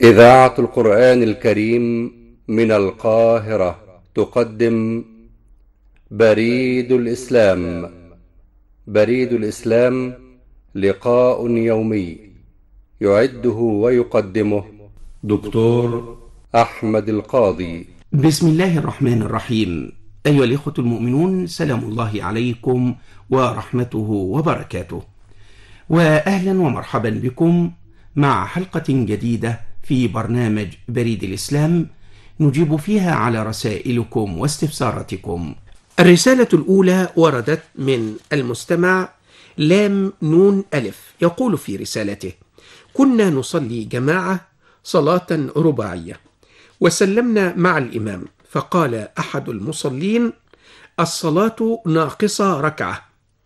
إذاعة القرآن الكريم من القاهرة تقدم بريد الإسلام. بريد الإسلام لقاء يومي يعده ويقدمه دكتور أحمد القاضي. بسم الله الرحمن الرحيم. أيها الإخوة المؤمنون، سلام الله عليكم ورحمته وبركاته، وأهلا ومرحبا بكم مع حلقة جديدة في برنامج بريد الإسلام نجيب فيها على رسائلكم واستفساراتكم. الرسالة الأولى وردت من المستمع لام نون ألف، يقول في رسالته: كنا نصلي جماعة صلاة رباعية وسلمنا مع الإمام، فقال أحد المصلين: الصلاة ناقصة ركعة،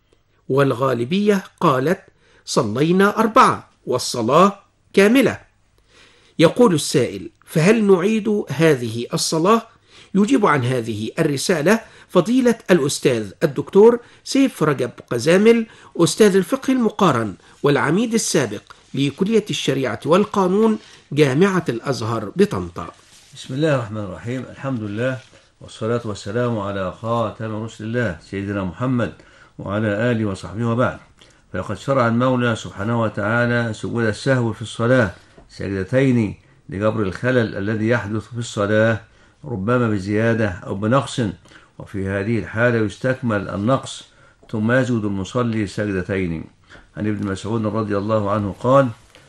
والغالبية قالت صلينا 4 والصلاة كاملة. يقول السائل: فهل نعيد هذه الصلاة؟ يجيب عن هذه الرسالة فضيلة الأستاذ الدكتور سيف رجب قزامل، أستاذ الفقه المقارن والعميد السابق لكلية الشريعة والقانون جامعة الأزهر بطنطا. بسم الله الرحمن الرحيم. الحمد لله والصلاة والسلام على خاتم رسل الله سيدنا محمد وعلى آله وصحبه وبعد. فلقد شرع المولى سبحانه وتعالى سجود السهو في الصلاة سجدتين لجبر الخلل الذي يحدث في الصلاة ربما بزيادة أو بنقص، وفي هذه الحالة يستكمل النقص ثم يسجد المصلي سجدتين. عن ابن مسعود رضي الله عنه قال: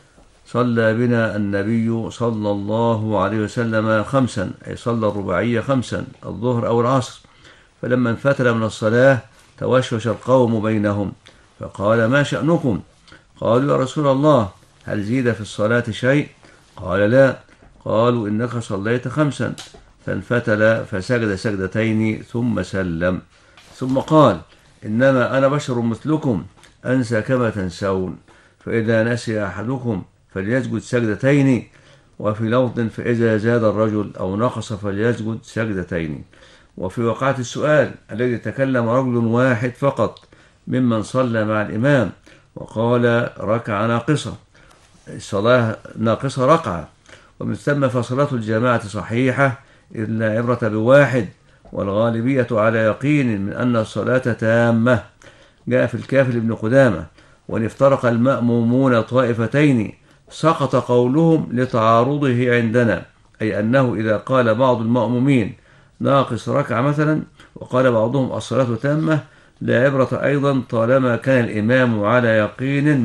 صلى بنا النبي صلى الله عليه وسلم 5، أي صلى الرباعية 5، الظهر أو العصر، فلما انفتل من الصلاة توشوش القوم بينهم فقال: ما شأنكم؟ قالوا: يا رسول الله، هل زيد في الصلاة شيء؟ قال: لا. قالوا: إنك صليت 5. فانفتل فسجد سجدتين ثم سلم، ثم قال: إنما أنا بشر مثلكم أنسى كما تنسون، فإذا نسي أحدكم فليسجد سجدتين، وفي لفظ فإذا زاد الرجل أو نقص فليسجد سجدتين. وفي وقعة السؤال الذي تكلم رجل واحد فقط ممن صلى مع الإمام وقال ركعة ناقصة، الصلاة ناقصة ركعة، ومن ثم فصلاة الجماعة صحيحة إلا عبرة بواحد، والغالبية على يقين من أن الصلاة تامة. جاء في الكافي لابن قدامة: وإن افترق المأمومون طائفتين سقط قولهم لتعارضه عندنا، أي أنه إذا قال بعض المأمومين ناقص ركعة مثلا وقال بعضهم الصلاة تامة لا عبرة أيضا طالما كان الإمام على يقين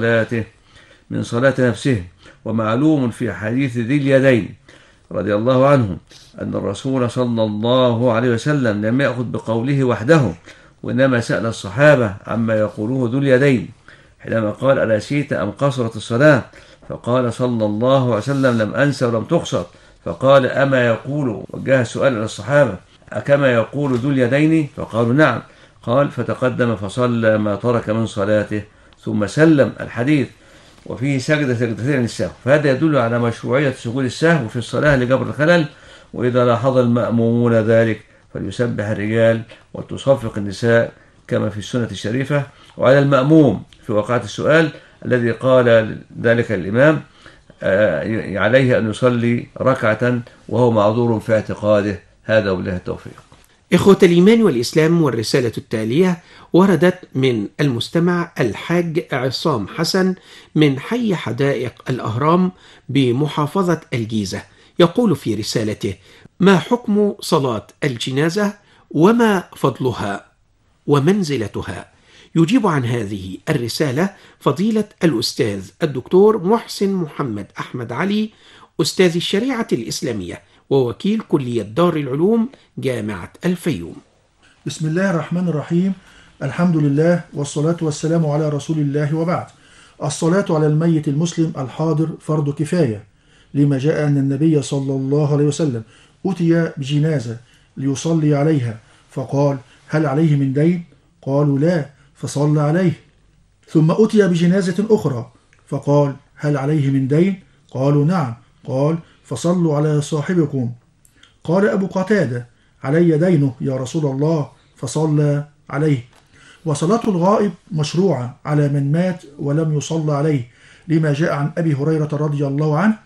من صلاة نفسه. ومعلوم في حديث ذي اليدين رضي الله عنه أن الرسول صلى الله عليه وسلم لم يأخذ بقوله وحده، وإنما سأل الصحابة عما يقوله ذو اليدين حينما قال: أنسيت أم قصرت الصلاة؟ فقال صلى الله عليه وسلم: لم أنسى ولم تقصر. فقال: أما يقول، وجه السؤال إلى الصحابة، أكما يقول ذو اليدين؟ فقالوا: نعم. قال: فتقدم فصلى ما ترك من صلاته ثم سلم. الحديث وفيه سجدتين للسهو، فهذا يدل على مشروعية سجود السهو في الصلاة لجبر الخلل. وإذا لاحظ المأمومون ذلك فليسبح الرجال وتصفق النساء كما في السنة الشريفة. وعلى المأموم في وقعة السؤال الذي قال ذلك الإمام عليه أن يصلي ركعة وهو معذور في اعتقاده. هذا وبالله التوفيق. إخوة الإيمان والإسلام، والرسالة التالية وردت من المستمع الحاج عصام حسن من حي حدائق الأهرام بمحافظة الجيزة، يقول في رسالته: ما حكم صلاة الجنازة وما فضلها ومنزلتها؟ يجيب عن هذه الرسالة فضيلة الأستاذ الدكتور محسن محمد أحمد علي، أستاذ الشريعة الإسلامية ووكيل كلية دار العلوم جامعة الفيوم. بسم الله الرحمن الرحيم. الحمد لله والصلاة والسلام على رسول الله، وبعد. الصلاة على الميت المسلم الحاضر فرض كفاية، لما جاء أن النبي صلى الله عليه وسلم أتي بجنازة ليصلي عليها فقال: هل عليه من دين؟ قالوا: لا، فصلى عليه. ثم أتي بجنازة أخرى فقال: هل عليه من دين؟ قالوا: نعم. قال: فصلوا على صاحبكم. قال أبو قتادة: علي دينه يا رسول الله، فصلى عليه. وصلاة الغائب مشروعة على من مات ولم يصلى عليه، لما جاء عن أبي هريرة رضي الله عنه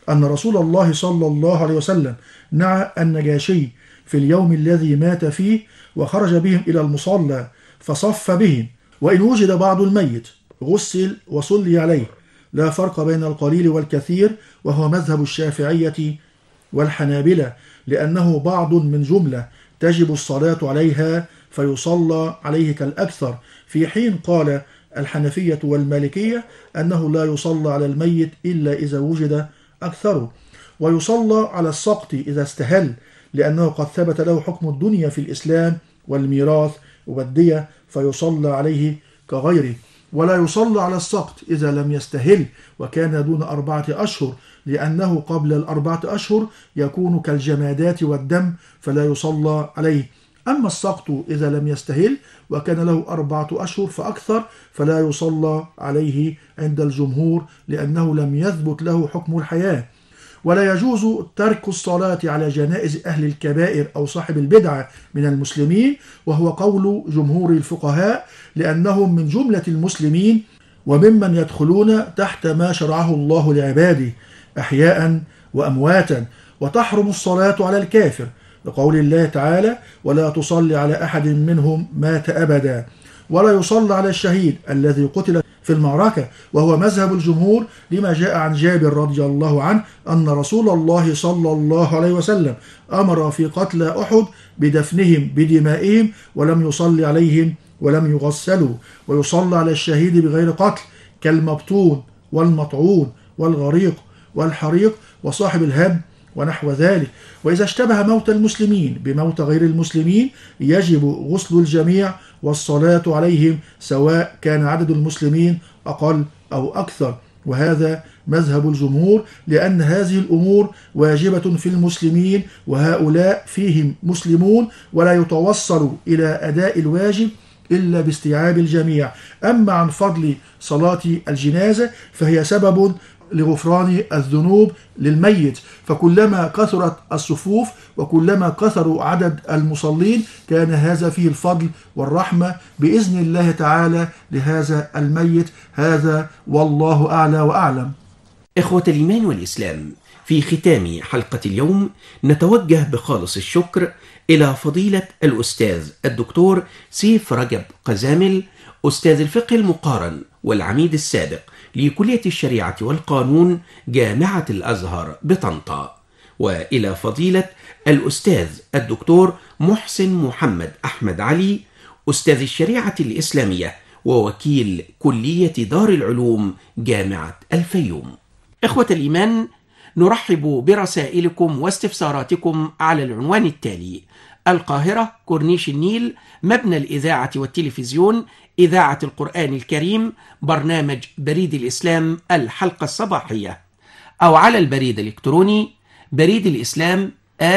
أن رسول الله صلى الله عليه وسلم نعى النجاشي في اليوم الذي مات فيه وخرج بهم إلى المصلى فصف بهم، وإن وجد بعض الميت غسل وصلي عليه، لا فرق بين القليل والكثير، وهو مذهب الشافعية والحنابلة، لأنه بعض من جملة تجب الصلاة عليها فيصلى عليه كالأكثر، في حين قال الحنفية والمالكية أنه لا يصلى على الميت إلا إذا وجد أكثره، ويصلى على السقط إذا استهل، لأنه قد ثبت له حكم الدنيا في الإسلام والميراث والدية فيصلى عليه كغيره، ولا يصلى على السقط إذا لم يستهل وكان دون 4 أشهر، لأنه قبل 4 أشهر يكون كالجمادات والدم فلا يصلى عليه. أما السقط إذا لم يستهل وكان له 4 أشهر فأكثر فلا يصلى عليه عند الجمهور، لأنه لم يثبت له حكم الحياة. ولا يجوز ترك الصلاة على جنائز أهل الكبائر أو صاحب البدعة من المسلمين، وهو قول جمهور الفقهاء، لأنهم من جملة المسلمين وممن يدخلون تحت ما شرعه الله لعباده أحياء وأمواتا، وتحرم الصلاة على الكافر لقول الله تعالى: ولا تصلي على أحد منهم مات أبدا. ولا يصلى على الشهيد الذي قتل في المعركة، وهو مذهب الجمهور لما جاء عن جابر رضي الله عنه أن رسول الله صلى الله عليه وسلم أمر في قتلى أحد بدفنهم بدمائهم ولم يصلي عليهم ولم يغسلوا. ويصلى على الشهيد بغير قتل كالمبطون والمطعون والغريق والحريق وصاحب الهب ونحو ذلك. وإذا اشتبه موت المسلمين بموت غير المسلمين يجب غسل الجميع والصلاة عليهم، سواء كان عدد المسلمين أقل أو أكثر، وهذا مذهب الجمهور، لأن هذه الأمور واجبة في المسلمين وهؤلاء فيهم مسلمون، ولا يتوصل إلى أداء الواجب إلا باستيعاب الجميع. أما عن فضل صلاة الجنازة فهي سبب لغفران الذنوب للميت، فكلما كثرت الصفوف وكلما كثروا عدد المصلين كان هذا فيه الفضل والرحمة بإذن الله تعالى لهذا الميت. هذا والله أعلى وأعلم. إخوة الإيمان والإسلام، في ختام حلقة اليوم نتوجه بخالص الشكر إلى فضيلة الأستاذ الدكتور سيف رجب قزامل، أستاذ الفقه المقارن والعميد السابق لكلية الشريعة والقانون جامعة الأزهر بطنطا، وإلى فضيلة الأستاذ الدكتور محسن محمد أحمد علي، أستاذ الشريعة الإسلامية ووكيل كلية دار العلوم جامعة الفيوم. إخوة الإيمان، نرحب برسائلكم واستفساراتكم على العنوان التالي: القاهرة، كورنيش النيل، مبنى الإذاعة والتلفزيون، إذاعة القرآن الكريم، برنامج بريد الإسلام الحلقة الصباحية، أو على البريد الإلكتروني بريد الإسلام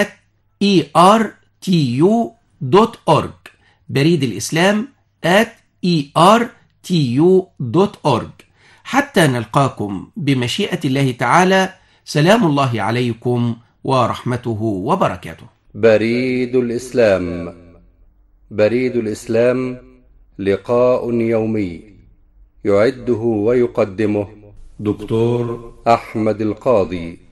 @ertu.org، بريد الإسلام @ertu.org. حتى نلقاكم بمشيئة الله تعالى، سلام الله عليكم ورحمته وبركاته. بريد الإسلام. بريد الإسلام لقاء يومي يعده ويقدمه دكتور أحمد القاضي.